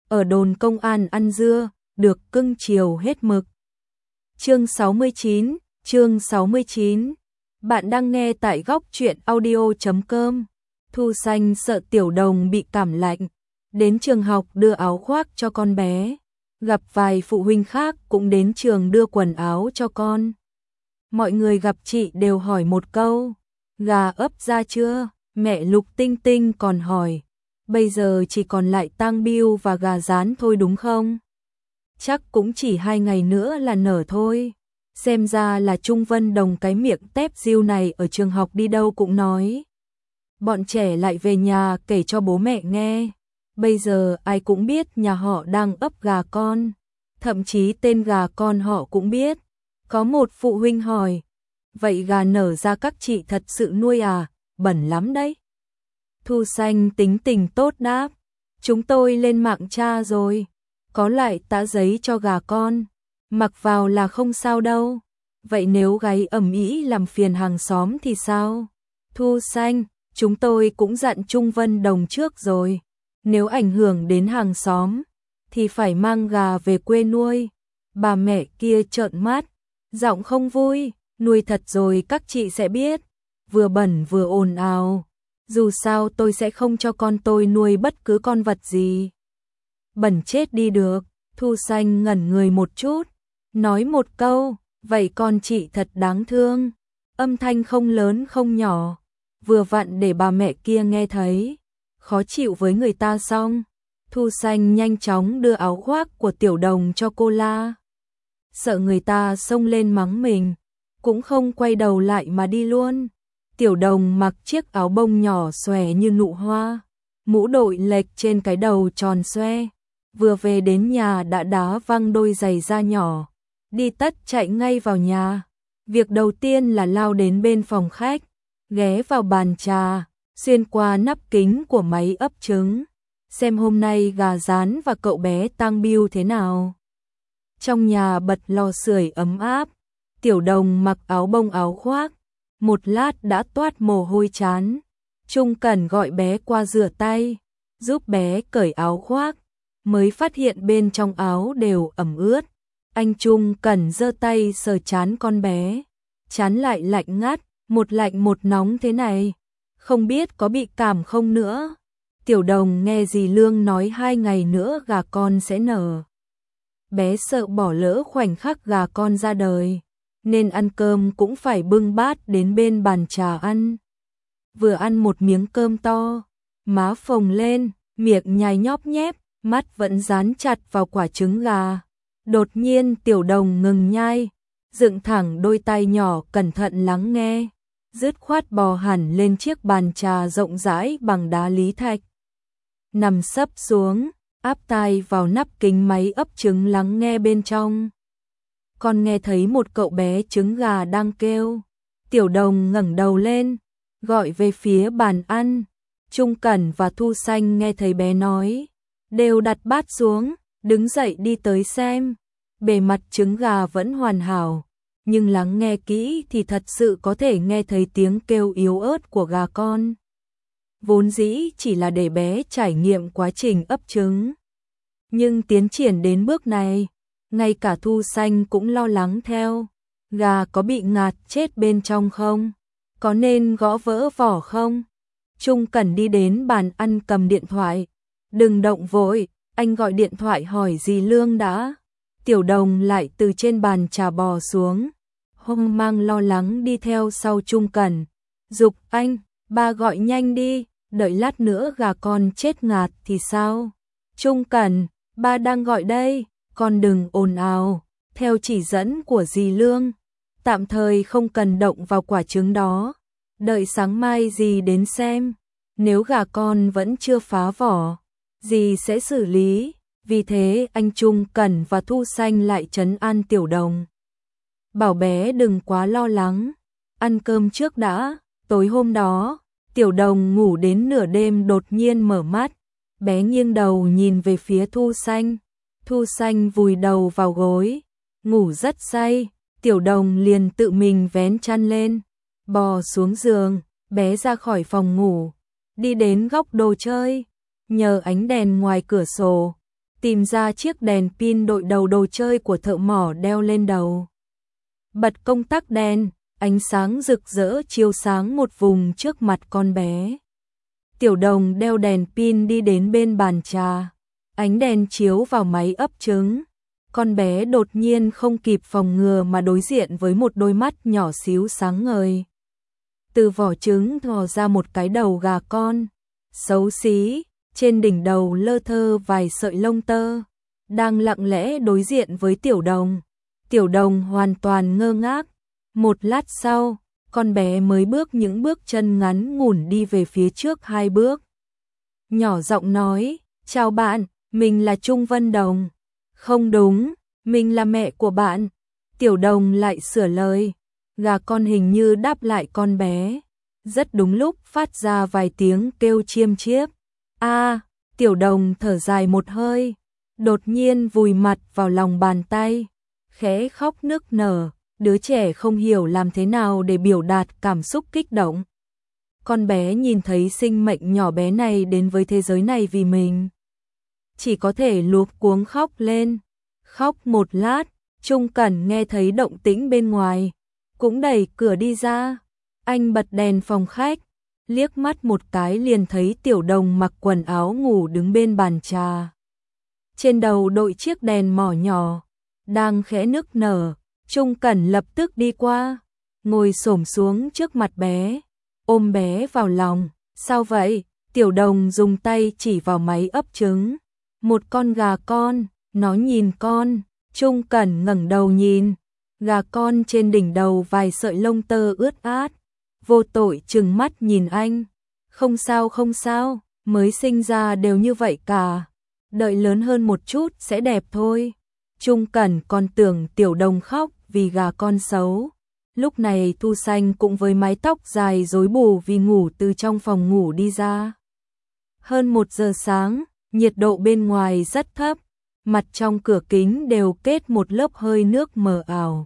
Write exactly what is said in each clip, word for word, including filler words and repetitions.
ở đồn công an ăn dưa, được cưng chiều hết mực. Chương sáu mươi chín, chương sáu mươi chín. Bạn đang nghe tại góc truyện audio chấm com. Thu Xanh sợ Tiểu Đồng bị cảm lạnh, đến trường học đưa áo khoác cho con bé. Gặp vài phụ huynh khác cũng đến trường đưa quần áo cho con. Mọi người gặp chị đều hỏi một câu, gà ấp ra chưa? Mẹ Lục Tinh Tinh còn hỏi, bây giờ chỉ còn lại tang biêu và gà rán thôi đúng không? Chắc cũng chỉ hai ngày nữa là nở thôi. Xem ra là Trung Vân Đồng cái miệng tép diêu này ở trường học đi đâu cũng nói. Bọn trẻ lại về nhà kể cho bố mẹ nghe. Bây giờ ai cũng biết nhà họ đang ấp gà con. Thậm chí tên gà con họ cũng biết. Có một phụ huynh hỏi, vậy gà nở ra các chị thật sự nuôi à? Bẩn lắm đấy. Thu Xanh tính tình tốt đáp, chúng tôi lên mạng tra rồi, có lại tã giấy cho gà con, mặc vào là không sao đâu. Vậy nếu gáy ầm ĩ làm phiền hàng xóm thì sao? Thu Xanh, chúng tôi cũng dặn Trung Vân Đồng trước rồi, nếu ảnh hưởng đến hàng xóm thì phải mang gà về quê nuôi. Bà mẹ kia trợn mắt, giọng không vui, nuôi thật rồi các chị sẽ biết, vừa bẩn vừa ồn ào. Dù sao tôi sẽ không cho con tôi nuôi bất cứ con vật gì bẩn chết đi được. Thu Xanh ngẩn người một chút, nói một câu, vậy con chị thật đáng thương. Âm thanh không lớn không nhỏ, vừa vặn để bà mẹ kia nghe thấy, khó chịu với người ta xong. Thu Xanh nhanh chóng đưa áo khoác của Tiểu Đồng cho cô La. Sợ người ta xông lên mắng mình, cũng không quay đầu lại mà đi luôn. Tiểu Đồng mặc chiếc áo bông nhỏ xòe như nụ hoa, mũ đội lệch trên cái đầu tròn xoe, vừa về đến nhà đã đá văng đôi giày da nhỏ, đi tất chạy ngay vào nhà. Việc đầu tiên là lao đến bên phòng khách, ghé vào bàn trà, xuyên qua nắp kính của máy ấp trứng, xem hôm nay gà rán và cậu bé tang biêu thế nào. Trong nhà bật lò sưởi ấm áp, Tiểu Đồng mặc áo bông áo khoác, một lát đã toát mồ hôi chán. Trung Cẩn gọi bé qua rửa tay, giúp bé cởi áo khoác, mới phát hiện bên trong áo đều ẩm ướt. Anh Trung Cẩn giơ tay sờ chán con bé, chán lại lạnh ngắt, một lạnh một nóng thế này, không biết có bị cảm không nữa. Tiểu Đồng nghe dì Lương nói hai ngày nữa gà con sẽ nở. Bé sợ bỏ lỡ khoảnh khắc gà con ra đời, nên ăn cơm cũng phải bưng bát đến bên bàn trà ăn. Vừa ăn một miếng cơm to, má phồng lên, miệng nhai nhóp nhép, mắt vẫn dán chặt vào quả trứng gà. Đột nhiên Tiểu Đồng ngừng nhai, dựng thẳng đôi tay nhỏ cẩn thận lắng nghe, dứt khoát bò hẳn lên chiếc bàn trà rộng rãi bằng đá lý thạch. Nằm sấp xuống, áp tai vào nắp kính máy ấp trứng lắng nghe bên trong. Con nghe thấy một cậu bé trứng gà đang kêu. Tiểu Đồng ngẩng đầu lên, gọi về phía bàn ăn. Trung Cẩn và Thu Xanh nghe thấy bé nói, đều đặt bát xuống, đứng dậy đi tới xem. Bề mặt trứng gà vẫn hoàn hảo, nhưng lắng nghe kỹ thì thật sự có thể nghe thấy tiếng kêu yếu ớt của gà con. Vốn dĩ chỉ là để bé trải nghiệm quá trình ấp trứng, nhưng tiến triển đến bước này, ngay cả Thu Xanh cũng lo lắng theo. Gà có bị ngạt chết bên trong không? Có nên gõ vỡ vỏ không? Trung Cẩn đi đến bàn ăn cầm điện thoại. Đừng động vội, anh gọi điện thoại hỏi dì Lương đã. Tiểu Đồng lại từ trên bàn trà bò xuống, hoang mang lo lắng đi theo sau Trung Cẩn. Giục anh, ba gọi nhanh đi, đợi lát nữa gà con chết ngạt thì sao? Trung Cẩn, ba đang gọi đây. Con đừng ồn ào, theo chỉ dẫn của dì Lương, tạm thời không cần động vào quả trứng đó, đợi sáng mai dì đến xem, nếu gà con vẫn chưa phá vỏ, dì sẽ xử lý. Vì thế anh Trung Cẩn và Thu Xanh lại trấn an Tiểu Đồng, bảo bé đừng quá lo lắng, ăn cơm trước đã. Tối hôm đó, Tiểu Đồng ngủ đến nửa đêm đột nhiên mở mắt, bé nghiêng đầu nhìn về phía Thu Xanh. Thu Xanh vùi đầu vào gối, ngủ rất say. Tiểu Đồng liền tự mình vén chăn lên, bò xuống giường, bé ra khỏi phòng ngủ, đi đến góc đồ chơi, nhờ ánh đèn ngoài cửa sổ, tìm ra chiếc đèn pin đội đầu đồ chơi của thợ mỏ đeo lên đầu. Bật công tắc đèn, ánh sáng rực rỡ chiếu sáng một vùng trước mặt con bé. Tiểu Đồng đeo đèn pin đi đến bên bàn trà, ánh đèn chiếu vào máy ấp trứng. Con bé đột nhiên không kịp phòng ngừa mà đối diện với một đôi mắt nhỏ xíu sáng ngời. Từ vỏ trứng thò ra một cái đầu gà con, xấu xí, trên đỉnh đầu lơ thơ vài sợi lông tơ, đang lặng lẽ đối diện với Tiểu Đồng. Tiểu Đồng hoàn toàn ngơ ngác. Một lát sau, con bé mới bước những bước chân ngắn ngủn đi về phía trước hai bước. Nhỏ giọng nói, chào bạn, mình là Trung Vân Đồng. Không đúng, mình là mẹ của bạn. Tiểu Đồng lại sửa lời. Gà con hình như đáp lại con bé. Rất đúng lúc phát ra vài tiếng kêu chiêm chiếp. A, Tiểu Đồng thở dài một hơi, đột nhiên vùi mặt vào lòng bàn tay, khẽ khóc nức nở. Đứa trẻ không hiểu làm thế nào để biểu đạt cảm xúc kích động. Con bé nhìn thấy sinh mệnh nhỏ bé này đến với thế giới này vì mình, chỉ có thể luống cuống khóc lên. Khóc một lát, Trung Cẩn nghe thấy động tĩnh bên ngoài, cũng đẩy cửa đi ra. Anh bật đèn phòng khách, liếc mắt một cái liền thấy Tiểu Đồng mặc quần áo ngủ đứng bên bàn trà. Trên đầu đội chiếc đèn mỏ nhỏ, đang khẽ nức nở. Trung Cẩn lập tức đi qua, ngồi xổm xuống trước mặt bé, ôm bé vào lòng. Sao vậy? Tiểu Đồng dùng tay chỉ vào máy ấp trứng. Một con gà con, nó nhìn con. Trung Cẩn ngẩng đầu nhìn, gà con trên đỉnh đầu vài sợi lông tơ ướt át, vô tội trừng mắt nhìn anh. Không sao không sao, mới sinh ra đều như vậy cả, đợi lớn hơn một chút sẽ đẹp thôi. Trung Cẩn còn tưởng Tiểu Đồng khóc vì gà con xấu. Lúc này Thu Xanh cũng với mái tóc dài rối bù vì ngủ từ trong phòng ngủ đi ra. Hơn một giờ sáng, nhiệt độ bên ngoài rất thấp, mặt trong cửa kính đều kết một lớp hơi nước mờ ảo.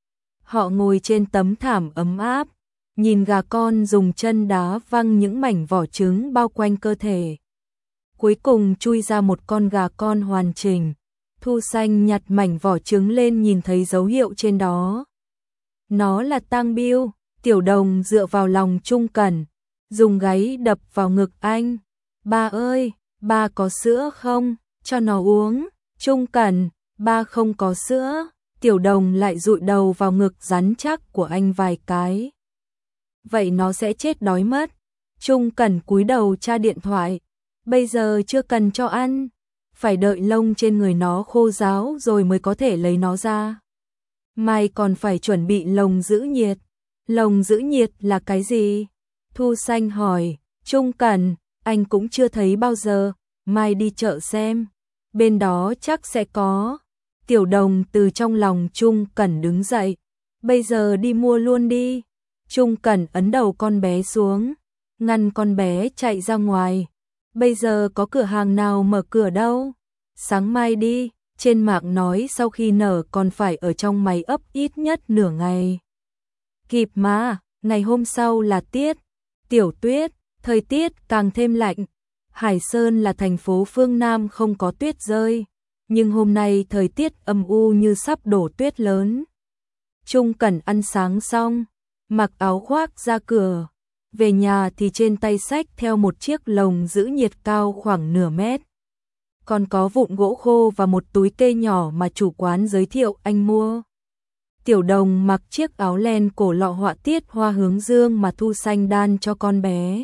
Họ ngồi trên tấm thảm ấm áp, nhìn gà con dùng chân đá văng những mảnh vỏ trứng bao quanh cơ thể. Cuối cùng chui ra một con gà con hoàn chỉnh. Thu Xanh nhặt mảnh vỏ trứng lên nhìn thấy dấu hiệu trên đó. Nó là tang biêu. Tiểu Đồng dựa vào lòng Trung Cẩn, dùng gáy đập vào ngực anh. Ba ơi, ba có sữa không? Cho nó uống. Trung Cẩn, ba không có sữa. Tiểu Đồng lại dụi đầu vào ngực rắn chắc của anh vài cái. Vậy nó sẽ chết đói mất. Trung Cẩn cúi đầu tra điện thoại. Bây giờ chưa cần cho ăn, phải đợi lông trên người nó khô ráo rồi mới có thể lấy nó ra. Mai còn phải chuẩn bị lồng giữ nhiệt. Lồng giữ nhiệt là cái gì? Thu Xanh hỏi. Trung Cẩn, anh cũng chưa thấy bao giờ, mai đi chợ xem. Bên đó chắc sẽ có. Tiểu Đồng từ trong lòng Trung Cẩn đứng dậy. Bây giờ đi mua luôn đi. Trung Cẩn ấn đầu con bé xuống, ngăn con bé chạy ra ngoài. Bây giờ có cửa hàng nào mở cửa đâu. Sáng mai đi. Trên mạng nói sau khi nở còn phải ở trong máy ấp ít nhất nửa ngày. Kịp mà, ngày hôm sau là tiết tiểu tuyết, thời tiết càng thêm lạnh. Hải Sơn là thành phố phương Nam không có tuyết rơi, nhưng hôm nay thời tiết âm u như sắp đổ tuyết lớn. Trung Cẩn ăn sáng xong, mặc áo khoác ra cửa. Về nhà thì trên tay xách theo một chiếc lồng giữ nhiệt cao khoảng nửa mét. Còn có vụn gỗ khô và một túi cây nhỏ mà chủ quán giới thiệu anh mua. Tiểu Đồng mặc chiếc áo len cổ lọ họa tiết hoa hướng dương mà Thu Xanh đan cho con bé.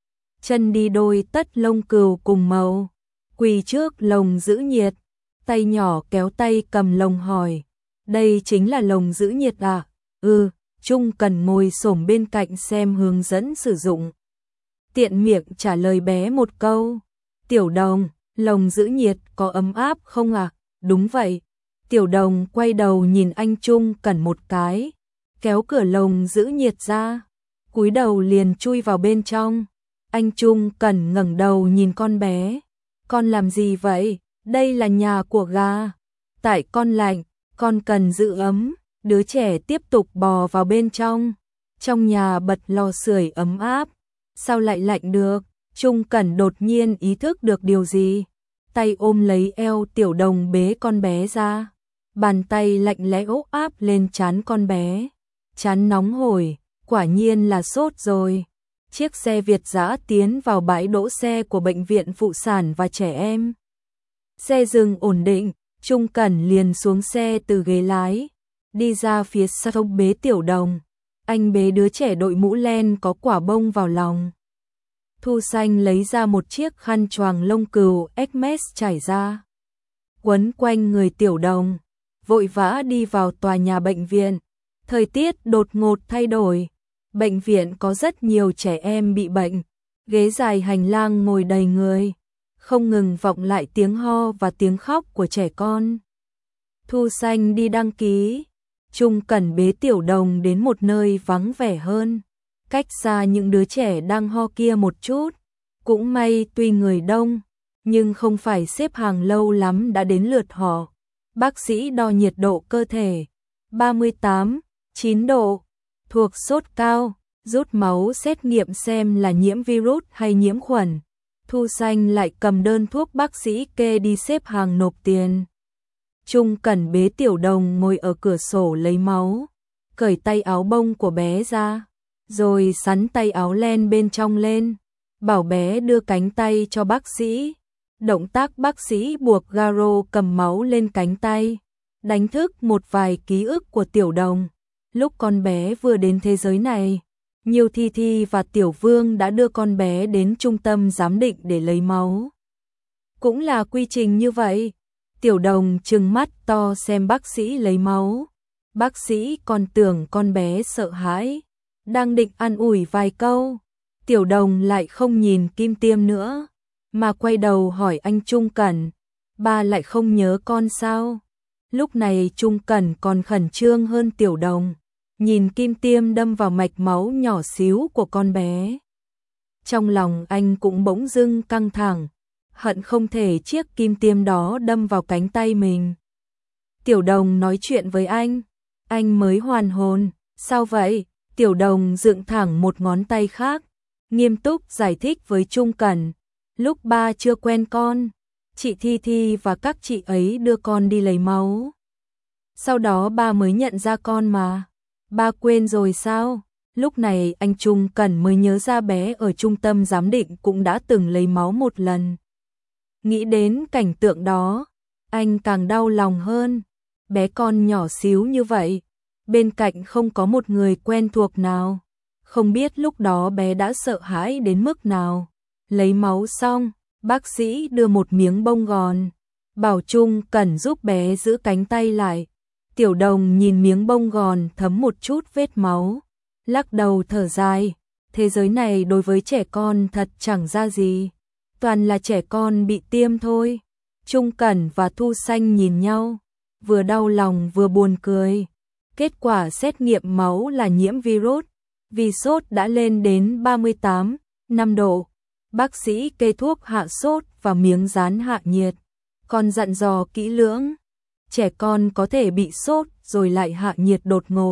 Chân đi đôi tất lông cừu cùng màu, quỳ trước lồng giữ nhiệt, tay nhỏ kéo tay cầm lồng hỏi. Đây chính là lồng giữ nhiệt à? Ừ, Trung Cẩn ngồi xổm bên cạnh xem hướng dẫn sử dụng. Tiện miệng trả lời bé một câu. Tiểu Đồng, lồng giữ nhiệt có ấm áp không à? Đúng vậy. Tiểu Đồng quay đầu nhìn anh Trung Cẩn một cái, kéo cửa lồng giữ nhiệt ra, cúi đầu liền chui vào bên trong. Anh Trung Cẩn ngẩng đầu nhìn con bé. Con làm gì vậy? Đây là nhà của gà. Tại con lạnh, con cần giữ ấm. Đứa trẻ tiếp tục bò vào bên trong. Trong nhà bật lò sưởi ấm áp. Sao lại lạnh được? Trung Cẩn đột nhiên ý thức được điều gì. tay ôm lấy eo Tiểu Đồng bế con bé ra. Bàn tay lạnh lẽo áp lên trán con bé. Trán nóng hổi, quả nhiên là sốt rồi. Chiếc xe Việt dã tiến vào bãi đỗ xe của Bệnh viện Phụ sản và Trẻ Em. Xe dừng ổn định, Trung Cẩn liền xuống xe từ ghế lái, đi ra phía sau bế Tiểu Đồng. Anh bế đứa trẻ đội mũ len có quả bông vào lòng. Thu Xanh lấy ra một chiếc khăn choàng lông cừu Hermes trải ra, quấn quanh người Tiểu Đồng, vội vã đi vào tòa nhà bệnh viện. Thời tiết đột ngột thay đổi, bệnh viện có rất nhiều trẻ em bị bệnh, ghế dài hành lang ngồi đầy người, không ngừng vọng lại tiếng ho và tiếng khóc của trẻ con. Thu Xanh đi đăng ký, Trung Cẩn bế Tiểu Đồng đến một nơi vắng vẻ hơn, cách xa những đứa trẻ đang ho kia một chút. Cũng may tuy người đông, nhưng không phải xếp hàng lâu lắm đã đến lượt họ. Bác sĩ đo nhiệt độ cơ thể, ba mươi tám, chín độ, thuộc sốt cao, rút máu xét nghiệm xem là nhiễm virus hay nhiễm khuẩn. Thu Xanh lại cầm đơn thuốc bác sĩ kê đi xếp hàng nộp tiền. Trung Cẩn bế Tiểu Đồng ngồi ở cửa sổ lấy máu, cởi tay áo bông của bé ra, rồi sắn tay áo len bên trong lên, bảo bé đưa cánh tay cho bác sĩ. Động tác bác sĩ buộc garo cầm máu lên cánh tay, đánh thức một vài ký ức của Tiểu Đồng. Lúc con bé vừa đến thế giới này, Nhiêu Thi Thi và Tiểu Vương đã đưa con bé đến trung tâm giám định để lấy máu. Cũng là quy trình như vậy. Tiểu Đồng trừng mắt to xem bác sĩ lấy máu. Bác sĩ còn tưởng con bé sợ hãi, đang định an ủi vài câu. Tiểu Đồng lại không nhìn kim tiêm nữa, mà quay đầu hỏi anh Trung Cẩn, ba lại không nhớ con sao? Lúc này Trung Cẩn còn khẩn trương hơn Tiểu Đồng, nhìn kim tiêm đâm vào mạch máu nhỏ xíu của con bé. Trong lòng anh cũng bỗng dưng căng thẳng, hận không thể chiếc kim tiêm đó đâm vào cánh tay mình. Tiểu Đồng nói chuyện với anh, anh mới hoàn hồn, sao vậy? Tiểu Đồng dựng thẳng một ngón tay khác, nghiêm túc giải thích với Trung Cẩn, lúc ba chưa quen con, chị Thi Thi và các chị ấy đưa con đi lấy máu. Sau đó ba mới nhận ra con mà. Ba quên rồi sao? Lúc này anh Trung Cẩn mới nhớ ra bé ở trung tâm giám định cũng đã từng lấy máu một lần. Nghĩ đến cảnh tượng đó, anh càng đau lòng hơn. Bé con nhỏ xíu như vậy, bên cạnh không có một người quen thuộc nào. Không biết lúc đó bé đã sợ hãi đến mức nào. Lấy máu xong, bác sĩ đưa một miếng bông gòn, bảo Trung Cẩn giúp bé giữ cánh tay lại. Tiểu Đồng nhìn miếng bông gòn thấm một chút vết máu, lắc đầu thở dài. Thế giới này đối với trẻ con thật chẳng ra gì, toàn là trẻ con bị tiêm thôi. Trung Cẩn và Thu Xanh nhìn nhau, vừa đau lòng vừa buồn cười. Kết quả xét nghiệm máu là nhiễm virus, vì sốt đã lên đến ba mươi tám, năm độ. Bác sĩ kê thuốc hạ sốt và miếng dán hạ nhiệt, còn dặn dò kỹ lưỡng. Trẻ con có thể bị sốt rồi lại hạ nhiệt đột ngột.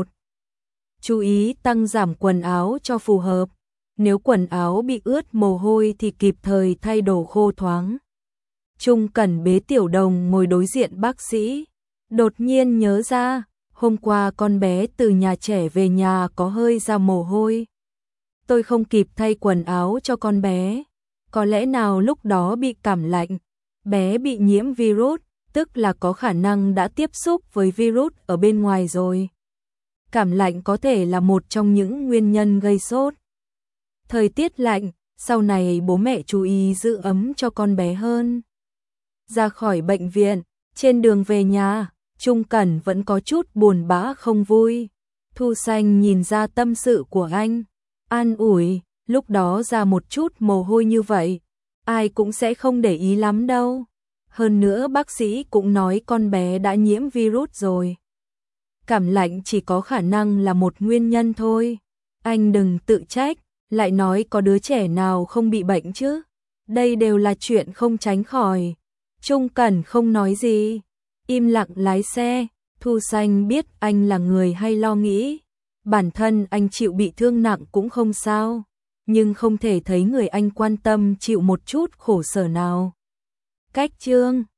Chú ý tăng giảm quần áo cho phù hợp. Nếu quần áo bị ướt mồ hôi thì kịp thời thay đồ khô thoáng. Trung Cẩn bế Tiểu Đồng ngồi đối diện bác sĩ. Đột nhiên nhớ ra, hôm qua con bé từ nhà trẻ về nhà có hơi ra mồ hôi. Tôi không kịp thay quần áo cho con bé. Có lẽ nào lúc đó bị cảm lạnh, bé bị nhiễm virus, tức là có khả năng đã tiếp xúc với virus ở bên ngoài rồi. Cảm lạnh có thể là một trong những nguyên nhân gây sốt. Thời tiết lạnh, sau này bố mẹ chú ý giữ ấm cho con bé hơn. Ra khỏi bệnh viện, trên đường về nhà, Trung Cẩn vẫn có chút buồn bã không vui. Thu Xanh nhìn ra tâm sự của anh, an ủi, lúc đó ra một chút mồ hôi như vậy, ai cũng sẽ không để ý lắm đâu. Hơn nữa bác sĩ cũng nói con bé đã nhiễm virus rồi. Cảm lạnh chỉ có khả năng là một nguyên nhân thôi. Anh đừng tự trách, lại nói có đứa trẻ nào không bị bệnh chứ. Đây đều là chuyện không tránh khỏi. Trung Cẩn không nói gì, im lặng lái xe. Thu Xanh biết anh là người hay lo nghĩ. Bản thân anh chịu bị thương nặng cũng không sao, nhưng không thể thấy người anh quan tâm chịu một chút khổ sở nào. Cách chương